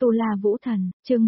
Tu La Vũ Thần, chương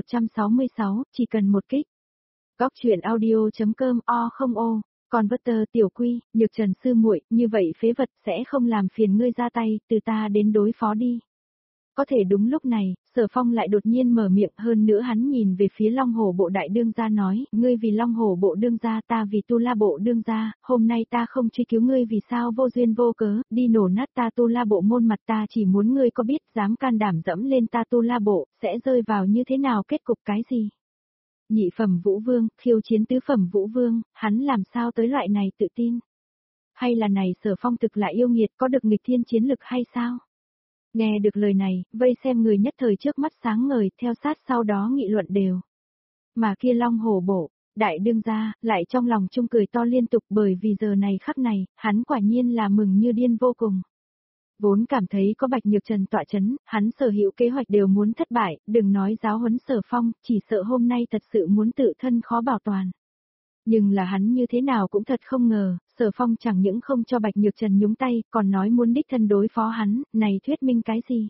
1166, chỉ cần một kích. Góc truyện audio.com o không ô, còn Vất tiểu quy, Nhược Trần sư muội, như vậy phế vật sẽ không làm phiền ngươi ra tay, từ ta đến đối phó đi. Có thể đúng lúc này, Sở Phong lại đột nhiên mở miệng, hơn nữa hắn nhìn về phía Long Hổ bộ đại đương gia nói, ngươi vì Long Hổ bộ đương gia, ta vì Tu La bộ đương gia, hôm nay ta không truy cứu ngươi vì sao vô duyên vô cớ, đi nổ nát ta Tu La bộ môn mặt, ta chỉ muốn ngươi có biết dám can đảm dẫm lên ta Tu La bộ, sẽ rơi vào như thế nào, kết cục cái gì. Nhị phẩm Vũ Vương, khiêu chiến tứ phẩm Vũ Vương, hắn làm sao tới loại này tự tin? Hay là này Sở Phong thực lại yêu nghiệt, có được nghịch thiên chiến lực hay sao? Nghe được lời này, vây xem người nhất thời trước mắt sáng ngời, theo sát sau đó nghị luận đều. Mà kia Long Hổ bộ, đại đương gia, lại trong lòng chung cười to liên tục, bởi vì giờ này khắc này, hắn quả nhiên là mừng như điên vô cùng. Vốn cảm thấy có Bạch Nhược Trần tọa chấn, hắn sở hữu kế hoạch đều muốn thất bại, đừng nói giáo huấn Sở Phong, chỉ sợ hôm nay thật sự muốn tự thân khó bảo toàn. Nhưng là hắn như thế nào cũng thật không ngờ, Sở Phong chẳng những không cho Bạch Nhược Trần nhúng tay, còn nói muốn đích thân đối phó hắn, này thuyết minh cái gì?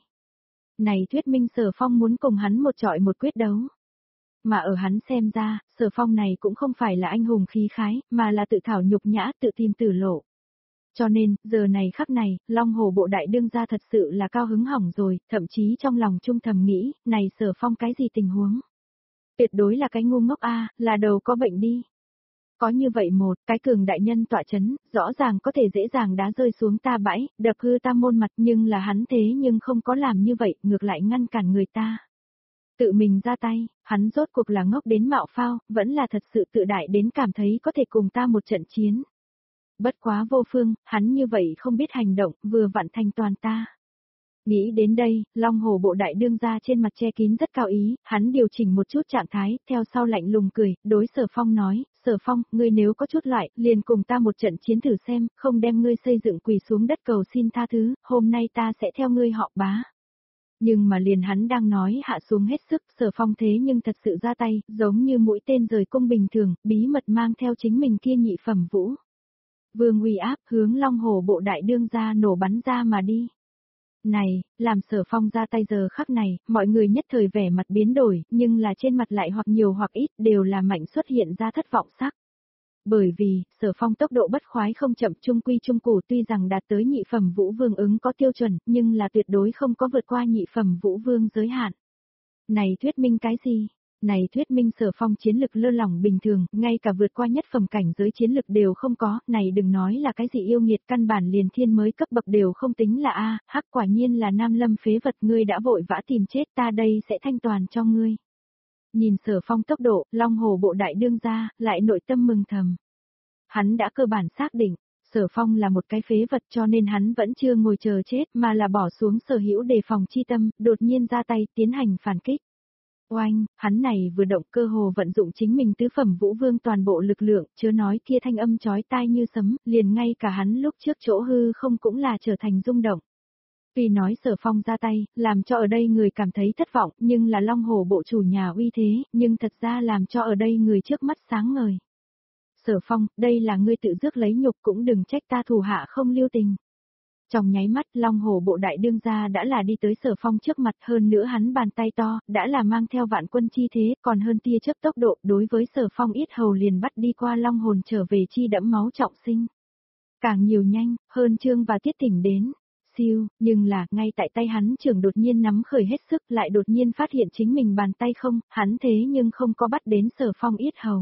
Này thuyết minh Sở Phong muốn cùng hắn một trọi một quyết đấu. Mà ở hắn xem ra, Sở Phong này cũng không phải là anh hùng khí khái, mà là tự thảo nhục nhã, tự tìm tử lộ. Cho nên, giờ này khắc này, Long Hổ bộ đại đương gia thật sự là cao hứng hỏng rồi, thậm chí trong lòng trung thầm nghĩ, này Sở Phong cái gì tình huống? Tuyệt đối là cái ngu ngốc a, là đầu có bệnh đi. Có như vậy một cái cường đại nhân tọa chấn, rõ ràng có thể dễ dàng đá rơi xuống ta bãi, đập hư ta môn mặt, nhưng là hắn thế nhưng không có làm như vậy, ngược lại ngăn cản người ta. Tự mình ra tay, hắn rốt cuộc là ngốc đến mạo phao, vẫn là thật sự tự đại đến cảm thấy có thể cùng ta một trận chiến. Bất quá vô phương, hắn như vậy không biết hành động, vừa vặn thành toàn ta. Nghĩ đến đây, Long Hổ bộ đại đương gia trên mặt che kín rất cao ý, hắn điều chỉnh một chút trạng thái, theo sau lạnh lùng cười, đối Sở Phong nói, Sở Phong, ngươi nếu có chút loại, liền cùng ta một trận chiến thử xem, không đem ngươi xây dựng quỳ xuống đất cầu xin tha thứ, hôm nay ta sẽ theo ngươi họ Bá. Nhưng mà liền hắn đang nói hạ xuống hết sức, Sở Phong thế nhưng thật sự ra tay, giống như mũi tên rời cung bình thường, bí mật mang theo chính mình kia nhị phẩm Vũ Vương uy áp hướng Long Hổ bộ đại đương gia nổ bắn ra mà đi. Này, làm Sở Phong ra tay giờ khắc này, mọi người nhất thời vẻ mặt biến đổi, nhưng là trên mặt lại hoặc nhiều hoặc ít đều là mạnh xuất hiện ra thất vọng sắc. Bởi vì, Sở Phong tốc độ bất khoái không chậm, trung quy trung cụ, tuy rằng đạt tới nhị phẩm Vũ Vương ứng có tiêu chuẩn, nhưng là tuyệt đối không có vượt qua nhị phẩm Vũ Vương giới hạn. Này thuyết minh cái gì? Này thuyết minh Sở Phong chiến lực lơ lỏng bình thường, ngay cả vượt qua nhất phẩm cảnh giới chiến lực đều không có, này đừng nói là cái gì yêu nghiệt, căn bản liền thiên mới cấp bậc đều không tính là a, hắc quả nhiên là nam lâm phế vật, ngươi đã vội vã tìm chết, ta đây sẽ thanh toàn cho ngươi. Nhìn Sở Phong tốc độ, Long Hổ bộ đại đương gia, lại nội tâm mừng thầm. Hắn đã cơ bản xác định, Sở Phong là một cái phế vật, cho nên hắn vẫn chưa ngồi chờ chết, mà là bỏ xuống sở hữu đề phòng chi tâm, đột nhiên ra tay tiến hành phản kích. Oanh, hắn này vừa động cơ hồ vận dụng chính mình tứ phẩm Vũ Vương toàn bộ lực lượng, chớ nói kia thanh âm chói tai như sấm, liền ngay cả hắn lúc trước chỗ hư không cũng là trở thành rung động. Tuy nói Sở Phong ra tay, làm cho ở đây người cảm thấy thất vọng, nhưng là Long Hổ bộ chủ nhà uy thế, nhưng thật ra làm cho ở đây người trước mắt sáng ngời. Sở Phong, đây là ngươi tự rước lấy nhục, cũng đừng trách ta thủ hạ không lưu tình. Trong nháy mắt, Long Hổ bộ đại đương gia đã là đi tới Sở Phong trước mặt, hơn nữa hắn bàn tay to, đã là mang theo vạn quân chi thế, còn hơn tia chớp tốc độ, đối với Sở Phong yết hầu liền bắt đi qua long hồn trở về chi đẫm máu trọng sinh. Càng nhiều nhanh, hơn Trương và Tiết Thỉnh đến. Siêu, nhưng là, ngay tại tay hắn trưởng đột nhiên nắm khởi hết sức, lại đột nhiên phát hiện chính mình bàn tay không, hắn thế nhưng không có bắt đến Sở Phong yết hầu.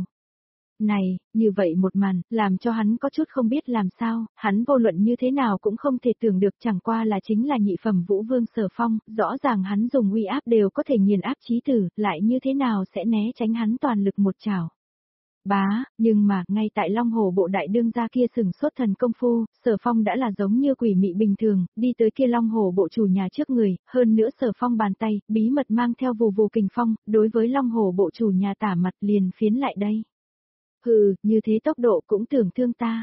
Này, như vậy một màn, làm cho hắn có chút không biết làm sao, hắn vô luận như thế nào cũng không thể tưởng được, chẳng qua là chính là nhị phẩm Vũ Vương Sở Phong, rõ ràng hắn dùng uy áp đều có thể nghiền áp chí tử, lại như thế nào sẽ né tránh hắn toàn lực một chảo. Bá, nhưng mà, ngay tại Long Hổ bộ đại đương gia kia sừng sốt thần công phu, Sở Phong đã là giống như quỷ mị bình thường, đi tới kia Long Hổ bộ chủ nhà trước người, hơn nữa Sở Phong bàn tay, bí mật mang theo vù vù kình phong, đối với Long Hổ bộ chủ nhà tả mặt liền phiến lại đây. Hừ, như thế tốc độ cũng tưởng thương ta.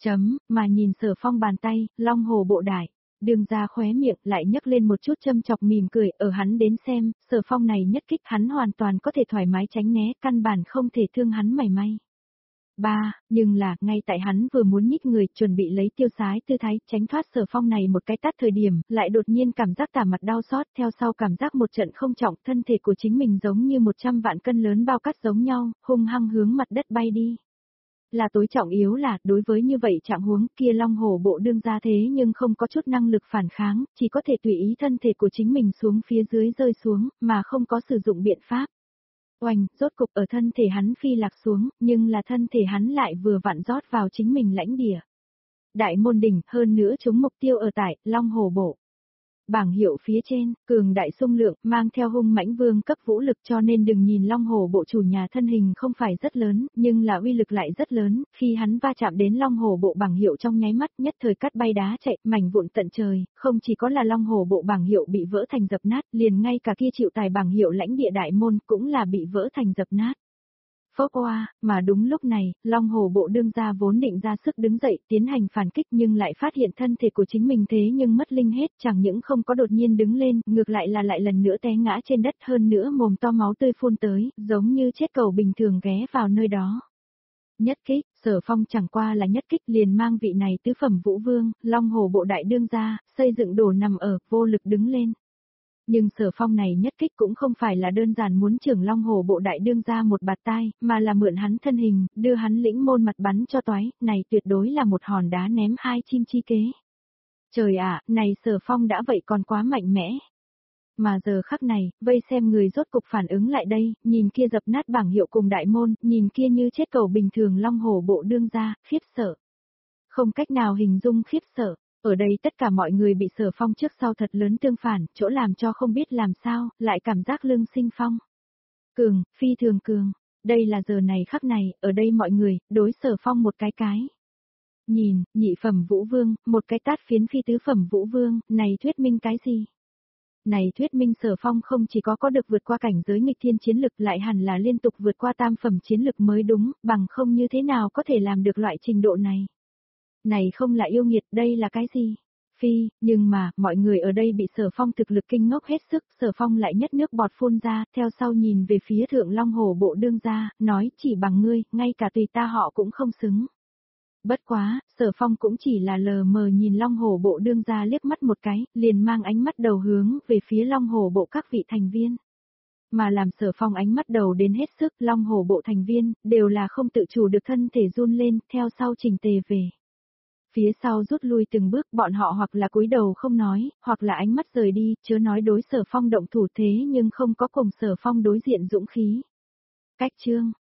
Mà nhìn Sở Phong bàn tay, Long Hổ bộ đại đương gia khóe miệng lại nhấc lên một chút châm chọc mỉm cười, ở hắn đến xem, Sở Phong này nhất kích hắn hoàn toàn có thể thoải mái tránh né, căn bản không thể thương hắn mảy may. 3, nhưng là, ngay tại hắn vừa muốn nhích người, chuẩn bị lấy tiêu sái tư thái, tránh thoát Sở Phong này một cái tát thời điểm, lại đột nhiên cảm giác tả mặt đau xót, theo sau cảm giác một trận không trọng, thân thể của chính mình giống như 100 vạn cân lớn bao cát giống nhau, hung hăng hướng mặt đất bay đi. Là tối trọng yếu là, đối với như vậy trạng huống kia Long Hổ Bộ đương ra thế nhưng không có chút năng lực phản kháng, chỉ có thể tùy ý thân thể của chính mình xuống phía dưới rơi xuống, mà không có sử dụng biện pháp. Oanh, rốt cục ở thân thể hắn phi lạc xuống, nhưng là thân thể hắn lại vừa vặn rót vào chính mình lãnh địa. Đại môn đỉnh, hơn nữa chúng mục tiêu ở tại Long Hổ Bộ. Bảng hiệu phía trên, cường đại xung lượng, mang theo hung mãnh vương cấp vũ lực, cho nên đừng nhìn Long Hổ Bộ chủ nhà thân hình không phải rất lớn, nhưng là uy lực lại rất lớn, khi hắn va chạm đến Long Hổ Bộ bảng hiệu trong nháy mắt nhất thời cắt bay đá chạy, mảnh vụn tận trời, không chỉ có là Long Hổ Bộ bảng hiệu bị vỡ thành dập nát, liền ngay cả kia chịu tài bảng hiệu lãnh địa đại môn cũng là bị vỡ thành dập nát. Phốc oa, mà đúng lúc này, Long Hổ Bộ đương gia vốn định ra sức đứng dậy tiến hành phản kích nhưng lại phát hiện thân thể của chính mình thế nhưng mất linh hết, chẳng những không có đột nhiên đứng lên, ngược lại là lại lần nữa té ngã trên đất, hơn nữa mồm to máu tươi phun tới, giống như chết cầu bình thường ghé vào nơi đó. Nhất kích, Sở Phong chẳng qua là nhất kích liền mang vị này tứ phẩm vũ vương, Long Hổ Bộ đại đương gia, xây dựng đổ nằm ở, vô lực đứng lên. Nhưng Sở Phong này nhất kích cũng không phải là đơn giản muốn trưởng Long Hổ Bộ đại đương ra một bạt tai, mà là mượn hắn thân hình, đưa hắn lĩnh môn mặt bắn cho toái, này tuyệt đối là một hòn đá ném hai chim chi kế. Trời ạ, này Sở Phong đã vậy còn quá mạnh mẽ. Mà giờ khắc này, vây xem người rốt cục phản ứng lại đây, nhìn kia dập nát bảng hiệu cùng đại môn, nhìn kia như chết cầu bình thường Long Hổ Bộ đương ra, khiếp sợ. Không cách nào hình dung khiếp sợ. Ở đây tất cả mọi người bị Sở Phong trước sau thật lớn tương phản, chỗ làm cho không biết làm sao, lại cảm giác lưng sinh phong. Cường, phi thường cường, đây là giờ này khắc này, ở đây mọi người, đối Sở Phong một cái. Nhìn, nhị phẩm vũ vương, một cái tát phiến phi tứ phẩm vũ vương, này thuyết minh cái gì? Này thuyết minh Sở Phong không chỉ có được vượt qua cảnh giới nghịch thiên chiến lực lại hẳn là liên tục vượt qua tam phẩm chiến lực mới đúng, bằng không như thế nào có thể làm được loại trình độ này. Này không là yêu nghiệt, đây là cái gì? Phi, nhưng mà, mọi người ở đây bị Sở Phong thực lực kinh ngốc hết sức, Sở Phong lại nhất nước bọt phun ra, theo sau nhìn về phía Thượng Long Hổ Bộ đương gia, nói chỉ bằng ngươi, ngay cả tùy ta họ cũng không xứng. Bất quá, Sở Phong cũng chỉ là lờ mờ nhìn Long Hổ Bộ đương gia liếc mắt một cái, liền mang ánh mắt đầu hướng về phía Long Hổ Bộ các vị thành viên. Mà làm Sở Phong ánh mắt đầu đến hết sức, Long Hổ Bộ thành viên, đều là không tự chủ được thân thể run lên, theo sau chỉnh tề về. Phía sau rút lui từng bước, bọn họ hoặc là cúi đầu không nói, hoặc là ánh mắt rời đi, chớ nói đối Sở Phong động thủ thế nhưng không có cùng Sở Phong đối diện dũng khí. Cách chương